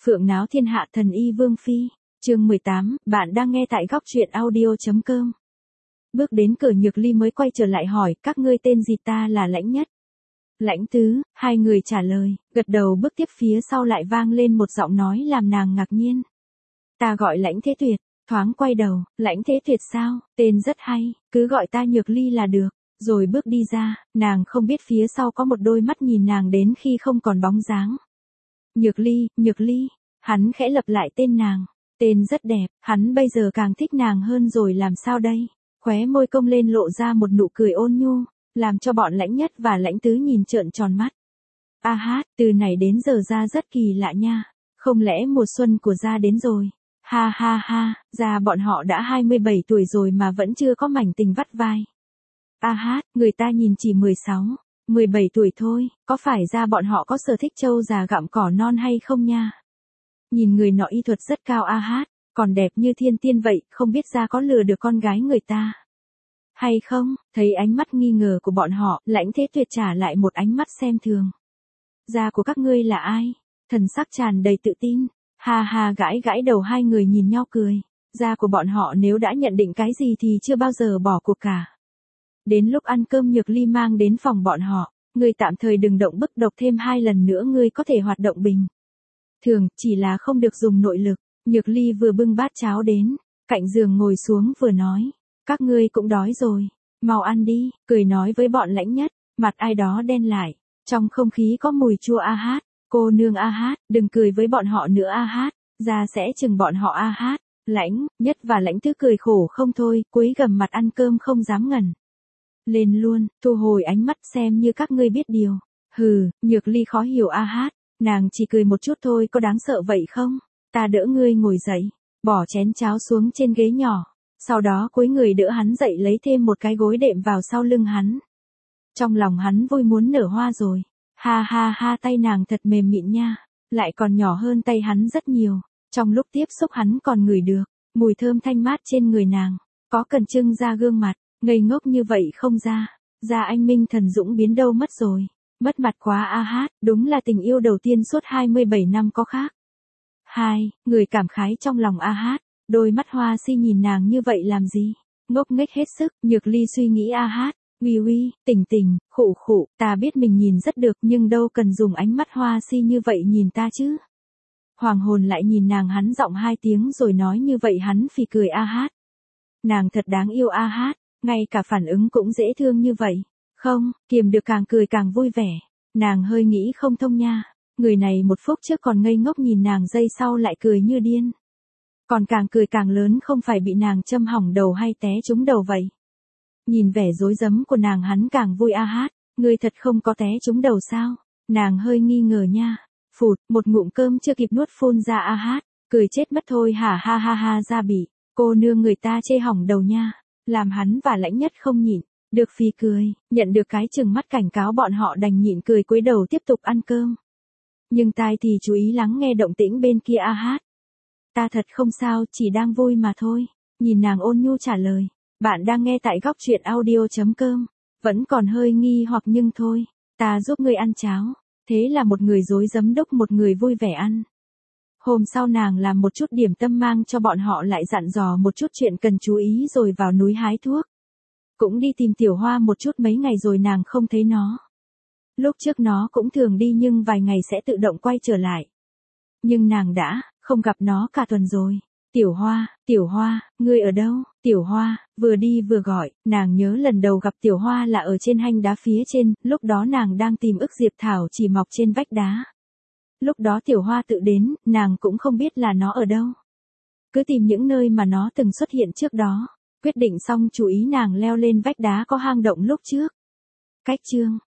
Phượng náo thiên hạ thần y Vương Phi, chương 18, bạn đang nghe tại góc truyện audio.com. Bước đến cửa Nhược Ly mới quay trở lại hỏi, các ngươi tên gì? Ta là Lãnh Nhất. Lãnh Tứ, hai người trả lời, gật đầu. Bước tiếp phía sau lại vang lên một giọng nói làm nàng ngạc nhiên. Ta gọi Lãnh Thế Tuyệt. Thoáng quay đầu, Lãnh Thế Tuyệt sao, tên rất hay, cứ gọi ta Nhược Ly là được. Rồi bước đi ra, nàng không biết phía sau có một đôi mắt nhìn nàng đến khi không còn bóng dáng. Nhược Ly, hắn khẽ lặp lại tên nàng. Tên rất đẹp, hắn bây giờ càng thích nàng hơn rồi làm sao đây? Khóe môi cong lên lộ ra một nụ cười ôn nhu, làm cho bọn Lãnh Nhất và Lãnh Tứ nhìn trợn tròn mắt. A hát, từ này đến giờ ra rất kỳ lạ nha. Không lẽ mùa xuân của ra đến rồi? Ha ha ha, ra bọn họ đã 27 tuổi rồi mà vẫn chưa có mảnh tình vắt vai. A hát, người ta nhìn chỉ 16, 17 tuổi thôi, có phải ra bọn họ có sở thích trâu già gặm cỏ non hay không nha? Nhìn người nọ y thuật rất cao a hát, còn đẹp như thiên tiên vậy, không biết ra có lừa được con gái người ta hay không? Thấy ánh mắt nghi ngờ của bọn họ, Lãnh Thế Tuyệt trả lại một ánh mắt xem thường. Da của các ngươi là ai? Thần sắc tràn đầy tự tin. Ha ha, gãi đầu, hai người nhìn nhau cười. Da của bọn họ nếu đã nhận định cái gì thì chưa bao giờ bỏ cuộc cả. Đến lúc ăn cơm Nhược Ly mang đến phòng bọn họ, ngươi tạm thời đừng động bức độc, thêm 2 lần nữa ngươi có thể hoạt động bình thường, chỉ là không được dùng nội lực. Nhược Ly vừa bưng bát cháo đến, cạnh giường ngồi xuống vừa nói, các ngươi cũng đói rồi, mau ăn đi, cười nói với bọn Lãnh Nhất. Mặt ai đó đen lại, trong không khí có mùi chua. A hát, cô nương A hát, đừng cười với bọn họ nữa A hát, ra sẽ chừng bọn họ A hát. Lãnh Nhất và Lãnh Tứ cười khổ không thôi, cúi gằm mặt ăn cơm không dám ngẩng lên luôn, thu hồi ánh mắt xem như các ngươi biết điều. Hừ, Nhược Ly khó hiểu a hát, nàng chỉ cười một chút thôi, có đáng sợ vậy không? Ta đỡ ngươi ngồi dậy, bỏ chén cháo xuống trên ghế nhỏ, sau đó cúi người đỡ hắn dậy, lấy thêm một cái gối đệm vào sau lưng hắn. Trong lòng hắn vui muốn nở hoa rồi. Ha ha ha, tay nàng thật mềm mịn nha, lại còn nhỏ hơn tay hắn rất nhiều. Trong lúc tiếp xúc hắn còn ngửi được mùi thơm thanh mát trên người nàng, có cần trưng ra gương mặt. Ngây ngốc như vậy không ra, anh Minh Thần Dũng biến đâu mất rồi, mất mặt quá a hát, đúng là tình yêu đầu tiên suốt 27 năm có khác. Người cảm khái trong lòng a hát, đôi mắt hoa si nhìn nàng như vậy làm gì, ngốc nghếch hết sức. Nhược Ly suy nghĩ a hát, uy, tình, khụ, ta biết mình nhìn rất được nhưng đâu cần dùng ánh mắt hoa si như vậy nhìn ta chứ. Hoàng hồn lại nhìn nàng, hắn giọng 2 tiếng rồi nói như vậy hắn phì cười a hát. Nàng thật đáng yêu a hát. Ngay cả phản ứng cũng dễ thương như vậy. Không, kiềm được, càng cười càng vui vẻ. Nàng hơi nghĩ không thông nha. Người này một phút trước còn ngây ngốc nhìn nàng, giây sau lại cười như điên. Còn càng cười càng lớn, không phải bị nàng châm hỏng đầu hay té trúng đầu vậy. Nhìn vẻ rối rắm của nàng hắn càng vui a hát. Ngươi thật không có té trúng đầu sao? Nàng hơi nghi ngờ nha. Phụt, một ngụm cơm chưa kịp nuốt phun ra a hát. Cười chết mất thôi hả, ha ha ha, ra bị cô nương người ta chê hỏng đầu nha. Làm hắn và Lãnh Nhất không nhịn được phì cười, nhận được cái chừng mắt cảnh cáo bọn họ đành nhịn cười, cúi đầu tiếp tục ăn cơm. Nhưng tai thì chú ý lắng nghe động tĩnh bên kia a hát. Ta thật không sao, chỉ đang vui mà thôi. Nhìn nàng ôn nhu trả lời. Bạn đang nghe tại góc truyện audio.com. Vẫn còn hơi nghi hoặc nhưng thôi, ta giúp ngươi ăn cháo. Thế là một người rối rắm đốc, một người vui vẻ ăn. Hôm sau nàng làm một chút điểm tâm mang cho bọn họ, lại dặn dò một chút chuyện cần chú ý rồi vào núi hái thuốc. Cũng đi tìm Tiểu Hoa một chút, mấy ngày rồi nàng không thấy nó. Lúc trước nó cũng thường đi nhưng vài ngày sẽ tự động quay trở lại. Nhưng nàng đã không gặp nó cả tuần rồi. Tiểu Hoa, ngươi ở đâu? Tiểu Hoa vừa đi vừa gọi, nàng nhớ lần đầu gặp Tiểu Hoa là ở trên hang đá phía trên, lúc đó nàng đang tìm ức diệp thảo chỉ mọc trên vách đá. Lúc đó Tiểu Hoa tự đến, nàng cũng không biết là nó ở đâu. Cứ tìm những nơi mà nó từng xuất hiện trước đó. Quyết định xong chú ý nàng leo lên vách đá có hang động lúc trước. Cách chương